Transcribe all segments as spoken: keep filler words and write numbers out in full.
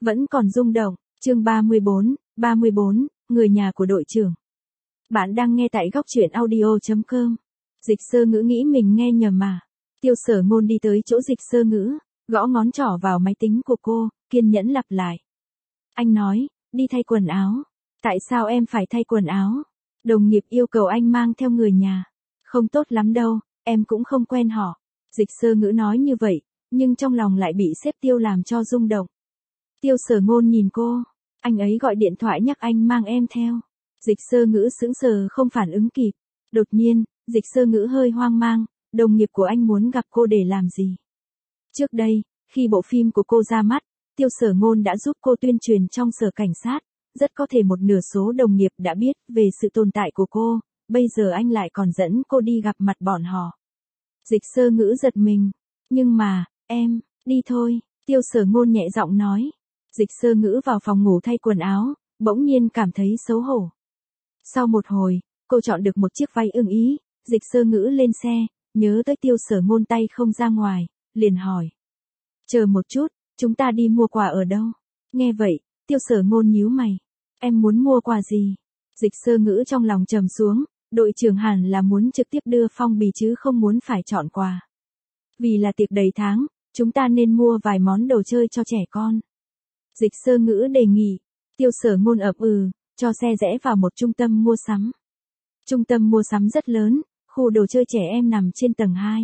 Vẫn còn rung động, chương ba mươi bốn, ba mươi bốn, người nhà của đội trưởng. Bạn đang nghe tại góc truyện audio chấm com. Dịch Sơ Ngữ nghĩ mình nghe nhầm mà. Tiêu Sở Ngôn đi tới chỗ Dịch Sơ Ngữ, gõ ngón trỏ vào máy tính của cô, kiên nhẫn lặp lại. Anh nói, đi thay quần áo. Tại sao em phải thay quần áo? Đồng nghiệp yêu cầu anh mang theo người nhà. Không tốt lắm đâu, em cũng không quen họ. Dịch Sơ Ngữ nói như vậy, nhưng trong lòng lại bị sếp Tiêu làm cho rung động. Tiêu Sở Ngôn nhìn cô, anh ấy gọi điện thoại nhắc anh mang em theo. Dịch Sơ Ngữ sững sờ không phản ứng kịp. Đột nhiên, Dịch Sơ Ngữ hơi hoang mang, đồng nghiệp của anh muốn gặp cô để làm gì? Trước đây, khi bộ phim của cô ra mắt, Tiêu Sở Ngôn đã giúp cô tuyên truyền trong sở cảnh sát, rất có thể một nửa số đồng nghiệp đã biết về sự tồn tại của cô, bây giờ anh lại còn dẫn cô đi gặp mặt bọn họ. Dịch Sơ Ngữ giật mình, nhưng mà, em, đi thôi, Tiêu Sở Ngôn nhẹ giọng nói. Dịch Sơ Ngữ vào phòng ngủ thay quần áo, bỗng nhiên cảm thấy xấu hổ. Sau một hồi, cô chọn được một chiếc váy ưng ý, Dịch Sơ Ngữ lên xe, nhớ tới Tiêu Sở Ngôn tay không ra ngoài, liền hỏi. Chờ một chút, chúng ta đi mua quà ở đâu? Nghe vậy, Tiêu Sở Ngôn nhíu mày. Em muốn mua quà gì? Dịch Sơ Ngữ trong lòng trầm xuống, đội trưởng hẳn là muốn trực tiếp đưa phong bì chứ không muốn phải chọn quà. Vì là tiệc đầy tháng, chúng ta nên mua vài món đồ chơi cho trẻ con. Dịch Sơ Ngữ đề nghị. Tiêu Sở Ngôn ậm ừ, cho xe rẽ vào một trung tâm mua sắm. Trung tâm mua sắm rất lớn, khu đồ chơi trẻ em nằm trên tầng hai.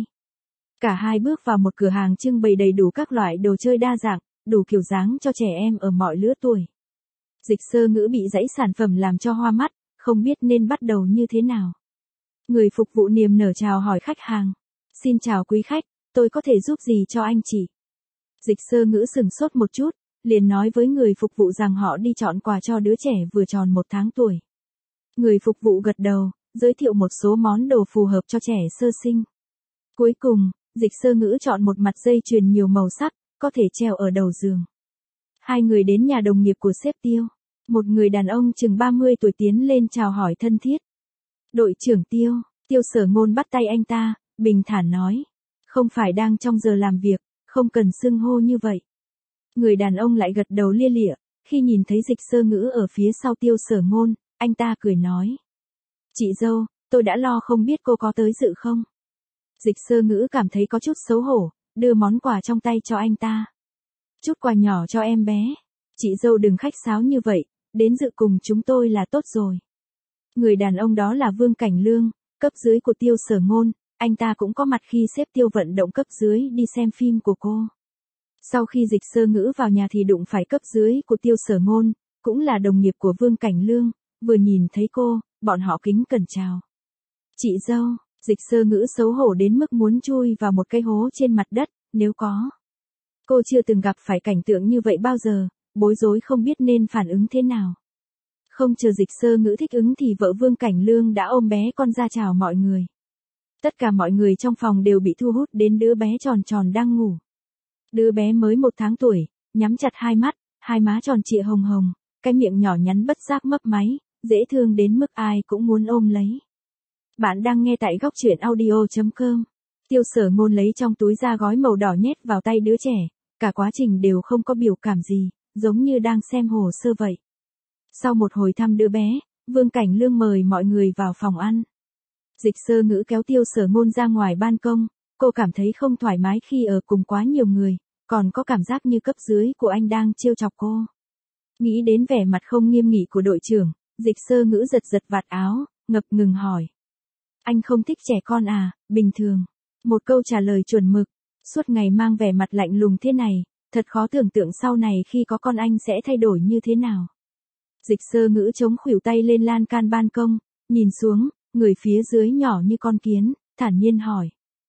Cả hai bước vào một cửa hàng trưng bày đầy đủ các loại đồ chơi đa dạng, đủ kiểu dáng cho trẻ em ở mọi lứa tuổi. Dịch Sơ Ngữ bị dãy sản phẩm làm cho hoa mắt, không biết nên bắt đầu như thế nào. Người phục vụ niềm nở chào hỏi khách hàng. Xin chào quý khách, tôi có thể giúp gì cho anh chị? Dịch Sơ Ngữ sửng sốt một chút, liền nói với người phục vụ rằng họ đi chọn quà cho đứa trẻ vừa tròn một tháng tuổi. Người phục vụ gật đầu, giới thiệu một số món đồ phù hợp cho trẻ sơ sinh. Cuối cùng, Dịch Sơ Ngữ chọn một mặt dây chuyền nhiều màu sắc, có thể treo ở đầu giường. Hai người đến nhà đồng nghiệp của sếp Tiêu. Một người đàn ông chừng ba mươi tuổi tiến lên chào hỏi thân thiết. Đội trưởng Tiêu, Tiêu Sở Ngôn bắt tay anh ta, bình thản nói. Không phải đang trong giờ làm việc, không cần xưng hô như vậy. Người đàn ông lại gật đầu lia lịa, khi nhìn thấy Dịch Sơ Ngữ ở phía sau Tiêu Sở Ngôn, anh ta cười nói. Chị dâu, tôi đã lo không biết cô có tới dự không? Dịch Sơ Ngữ cảm thấy có chút xấu hổ, đưa món quà trong tay cho anh ta. Chút quà nhỏ cho em bé. Chị dâu đừng khách sáo như vậy, đến dự cùng chúng tôi là tốt rồi. Người đàn ông đó là Vương Cảnh Lương, cấp dưới của Tiêu Sở Ngôn, anh ta cũng có mặt khi sếp Tiêu vận động cấp dưới đi xem phim của cô. Sau khi Dịch Sơ Ngữ vào nhà thì đụng phải cấp dưới của Tiêu Sở Ngôn, cũng là đồng nghiệp của Vương Cảnh Lương, vừa nhìn thấy cô, bọn họ kính cẩn chào. Chị dâu, Dịch Sơ Ngữ xấu hổ đến mức muốn chui vào một cái hố trên mặt đất, nếu có. Cô chưa từng gặp phải cảnh tượng như vậy bao giờ, bối rối không biết nên phản ứng thế nào. Không chờ Dịch Sơ Ngữ thích ứng thì vợ Vương Cảnh Lương đã ôm bé con ra chào mọi người. Tất cả mọi người trong phòng đều bị thu hút đến đứa bé tròn tròn đang ngủ. Đứa bé mới một tháng tuổi, nhắm chặt hai mắt, hai má tròn trịa hồng hồng, cái miệng nhỏ nhắn bất giác mấp máy, dễ thương đến mức ai cũng muốn ôm lấy. Bạn đang nghe tại góc truyện audio chấm com. Tiêu Sở Ngôn lấy trong túi ra gói màu đỏ nhét vào tay đứa trẻ, cả quá trình đều không có biểu cảm gì, giống như đang xem hồ sơ vậy. Sau một hồi thăm đứa bé, Vương Cảnh Lương mời mọi người vào phòng ăn. Dịch Sơ Ngữ kéo Tiêu Sở Ngôn ra ngoài ban công, cô cảm thấy không thoải mái khi ở cùng quá nhiều người, còn có cảm giác như cấp dưới của anh đang trêu chọc cô. Nghĩ đến vẻ mặt không nghiêm nghị của đội trưởng, Dịch Sơ Ngữ giật giật vạt áo, ngập ngừng hỏi. Anh không thích trẻ con à, bình thường. Một câu trả lời chuẩn mực, suốt ngày mang vẻ mặt lạnh lùng thế này, thật khó tưởng tượng sau này khi có con anh sẽ thay đổi như thế nào. Dịch Sơ Ngữ chống khuỷu tay lên lan can ban công, nhìn xuống, người phía dưới nhỏ như con kiến, thản nhiên hỏi.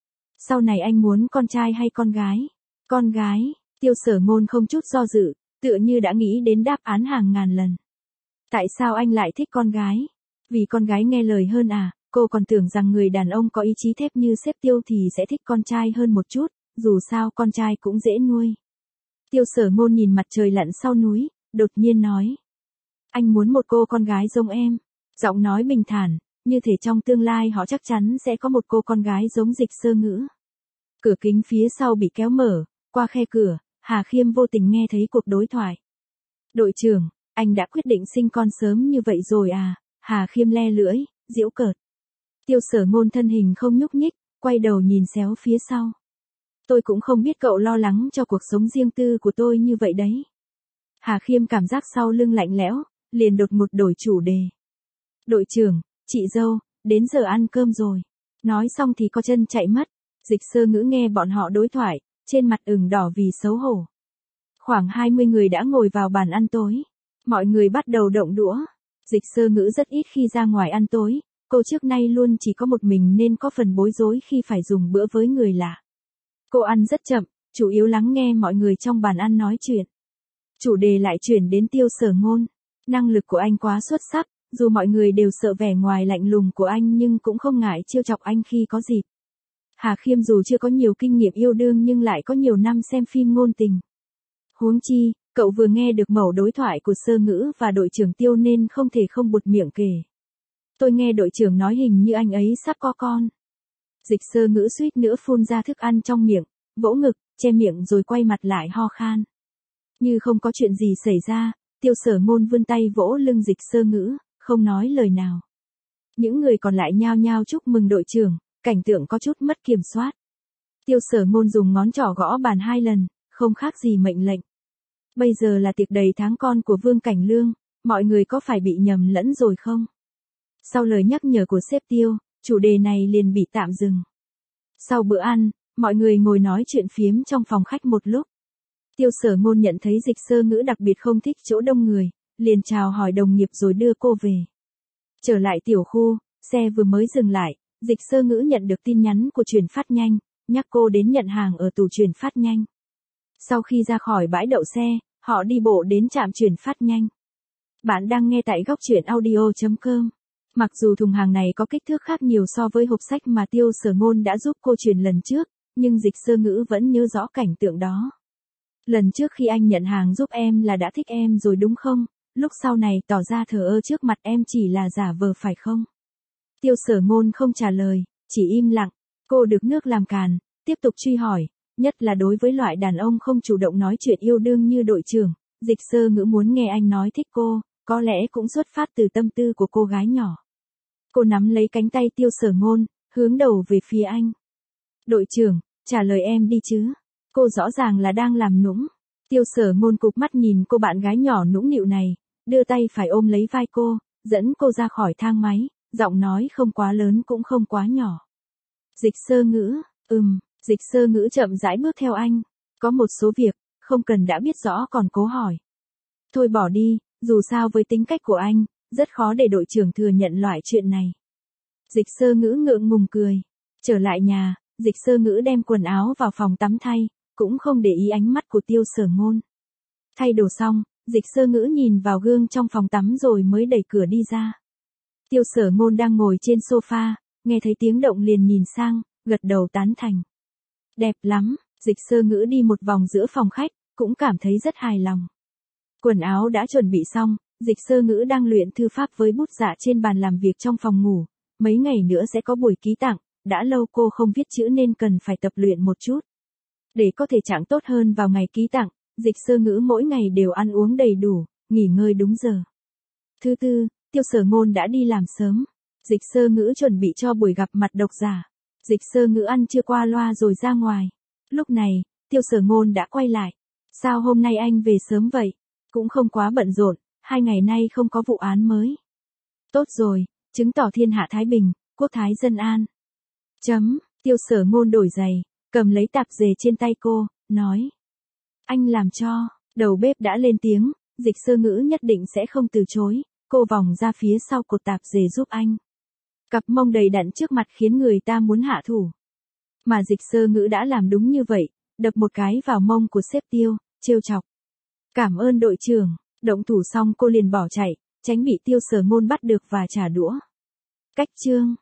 Sau này anh muốn con trai hay con gái? Con gái, Tiêu Sở Ngôn không chút do dự, tựa như đã nghĩ đến đáp án hàng ngàn lần. Tại sao anh lại thích con gái? Vì con gái nghe lời hơn à? Cô còn tưởng rằng người đàn ông có ý chí thép như sếp Tiêu thì sẽ thích con trai hơn một chút, dù sao con trai cũng dễ nuôi. Tiêu Sở Ngôn nhìn mặt trời lặn sau núi, đột nhiên nói. Anh muốn một cô con gái giống em. Giọng nói bình thản, như thể trong tương lai họ chắc chắn sẽ có một cô con gái giống Dịch Sơ Ngữ. Cửa kính phía sau bị kéo mở, qua khe cửa, Hà Khiêm vô tình nghe thấy cuộc đối thoại. Đội trưởng, anh đã quyết định sinh con sớm như vậy rồi à? Hà Khiêm le lưỡi, giễu cợt. Tiêu Sở Ngôn thân hình không nhúc nhích, quay đầu nhìn xéo phía sau. Tôi cũng không biết cậu lo lắng cho cuộc sống riêng tư của tôi như vậy đấy. Hà Khiêm cảm giác sau lưng lạnh lẽo, liền đột ngột đổi chủ đề. Đội trưởng, chị dâu, đến giờ ăn cơm rồi. Nói xong thì co chân chạy mất. Dịch Sơ Ngữ nghe bọn họ đối thoại, trên mặt ửng đỏ vì xấu hổ. Khoảng hai mươi người đã ngồi vào bàn ăn tối. Mọi người bắt đầu động đũa. Dịch Sơ Ngữ rất ít khi ra ngoài ăn tối, cô trước nay luôn chỉ có một mình nên có phần bối rối khi phải dùng bữa với người lạ. Cô ăn rất chậm, chủ yếu lắng nghe mọi người trong bàn ăn nói chuyện. Chủ đề lại chuyển đến Tiêu Sở Ngôn. Năng lực của anh quá xuất sắc, dù mọi người đều sợ vẻ ngoài lạnh lùng của anh nhưng cũng không ngại trêu chọc anh khi có dịp. Hà Khiêm dù chưa có nhiều kinh nghiệm yêu đương nhưng lại có nhiều năm xem phim ngôn tình. Huống chi, cậu vừa nghe được mẩu đối thoại của Sơ Ngữ và đội trưởng Tiêu nên không thể không buột miệng kể. Tôi nghe đội trưởng nói hình như anh ấy sắp có con. Dịch Sơ Ngữ suýt nữa phun ra thức ăn trong miệng, vỗ ngực, che miệng rồi quay mặt lại ho khan. Như không có chuyện gì xảy ra, Tiêu Sở Ngôn vươn tay vỗ lưng Dịch Sơ Ngữ, không nói lời nào. Những người còn lại nhao nhao chúc mừng đội trưởng, cảnh tượng có chút mất kiểm soát. Tiêu Sở Ngôn dùng ngón trỏ gõ bàn hai lần, không khác gì mệnh lệnh. Bây giờ là tiệc đầy tháng con của Vương Cảnh Lương, mọi người có phải bị nhầm lẫn rồi không? Sau lời nhắc nhở của sếp Tiêu, chủ đề này liền bị tạm dừng. Sau bữa ăn, mọi người ngồi nói chuyện phiếm trong phòng khách một lúc. Tiêu Sở Ngôn nhận thấy Dịch Sơ Ngữ đặc biệt không thích chỗ đông người, liền chào hỏi đồng nghiệp rồi đưa cô về. Trở lại tiểu khu, xe vừa mới dừng lại, Dịch Sơ Ngữ nhận được tin nhắn của chuyển phát nhanh, nhắc cô đến nhận hàng ở tủ chuyển phát nhanh. Sau khi ra khỏi bãi đậu xe, họ đi bộ đến trạm chuyển phát nhanh. Bạn đang nghe tại góc truyện audio chấm com. Mặc dù thùng hàng này có kích thước khác nhiều so với hộp sách mà Tiêu Sở Ngôn đã giúp cô chuyển lần trước, nhưng Dịch Sơ Ngữ vẫn nhớ rõ cảnh tượng đó. Lần trước khi anh nhận hàng giúp em là đã thích em rồi đúng không? Lúc sau này tỏ ra thờ ơ trước mặt em chỉ là giả vờ phải không? Tiêu Sở Ngôn không trả lời, chỉ im lặng. Cô được nước làm càn, tiếp tục truy hỏi, nhất là đối với loại đàn ông không chủ động nói chuyện yêu đương như đội trưởng. Dịch Sơ Ngữ muốn nghe anh nói thích cô, có lẽ cũng xuất phát từ tâm tư của cô gái nhỏ. Cô nắm lấy cánh tay Tiêu Sở Ngôn, hướng đầu về phía anh. Đội trưởng, trả lời em đi chứ. Cô rõ ràng là đang làm nũng. Tiêu Sở Ngôn cụp mắt nhìn cô bạn gái nhỏ nũng nịu này, đưa tay phải ôm lấy vai cô, dẫn cô ra khỏi thang máy, giọng nói không quá lớn cũng không quá nhỏ. Dịch Sơ Ngữ, ừm, Dịch Sơ Ngữ chậm rãi bước theo anh. Có một số việc, không cần đã biết rõ còn cố hỏi. Thôi bỏ đi, dù sao với tính cách của anh, rất khó để đội trưởng thừa nhận loại chuyện này. Dịch Sơ Ngữ ngượng ngùng cười. Trở lại nhà, Dịch Sơ Ngữ đem quần áo vào phòng tắm thay, cũng không để ý ánh mắt của Tiêu Sở Ngôn. Thay đồ xong, Dịch Sơ Ngữ nhìn vào gương trong phòng tắm rồi mới đẩy cửa đi ra. Tiêu Sở Ngôn đang ngồi trên sofa, nghe thấy tiếng động liền nhìn sang, gật đầu tán thành. Đẹp lắm, Dịch Sơ Ngữ đi một vòng giữa phòng khách, cũng cảm thấy rất hài lòng. Quần áo đã chuẩn bị xong, Dịch Sơ Ngữ đang luyện thư pháp với bút dạ trên bàn làm việc trong phòng ngủ. Mấy ngày nữa sẽ có buổi ký tặng, đã lâu cô không viết chữ nên cần phải tập luyện một chút. Để có thể trạng tốt hơn vào ngày ký tặng, Dịch Sơ Ngữ mỗi ngày đều ăn uống đầy đủ, nghỉ ngơi đúng giờ. Thứ tư, Tiêu Sở Ngôn đã đi làm sớm. Dịch Sơ Ngữ chuẩn bị cho buổi gặp mặt độc giả. Dịch Sơ Ngữ ăn trưa qua loa rồi ra ngoài. Lúc này, Tiêu Sở Ngôn đã quay lại. Sao hôm nay anh về sớm vậy? Cũng không quá bận rộn, hai ngày nay không có vụ án mới. Tốt rồi, chứng tỏ thiên hạ thái bình, quốc thái dân an. Chấm, Tiêu Sở Ngôn đổi giày, cầm lấy tạp dề trên tay cô, nói. Anh làm cho, đầu bếp đã lên tiếng, Dịch Sơ Ngữ nhất định sẽ không từ chối, cô vòng ra phía sau cột tạp dề giúp anh. Cặp mông đầy đặn trước mặt khiến người ta muốn hạ thủ. Mà Dịch Sơ Ngữ đã làm đúng như vậy, đập một cái vào mông của sếp Tiêu, trêu chọc. Cảm ơn đội trưởng, động thủ xong cô liền bỏ chạy, tránh bị Tiêu Sở Ngôn bắt được và trả đũa. Cách chương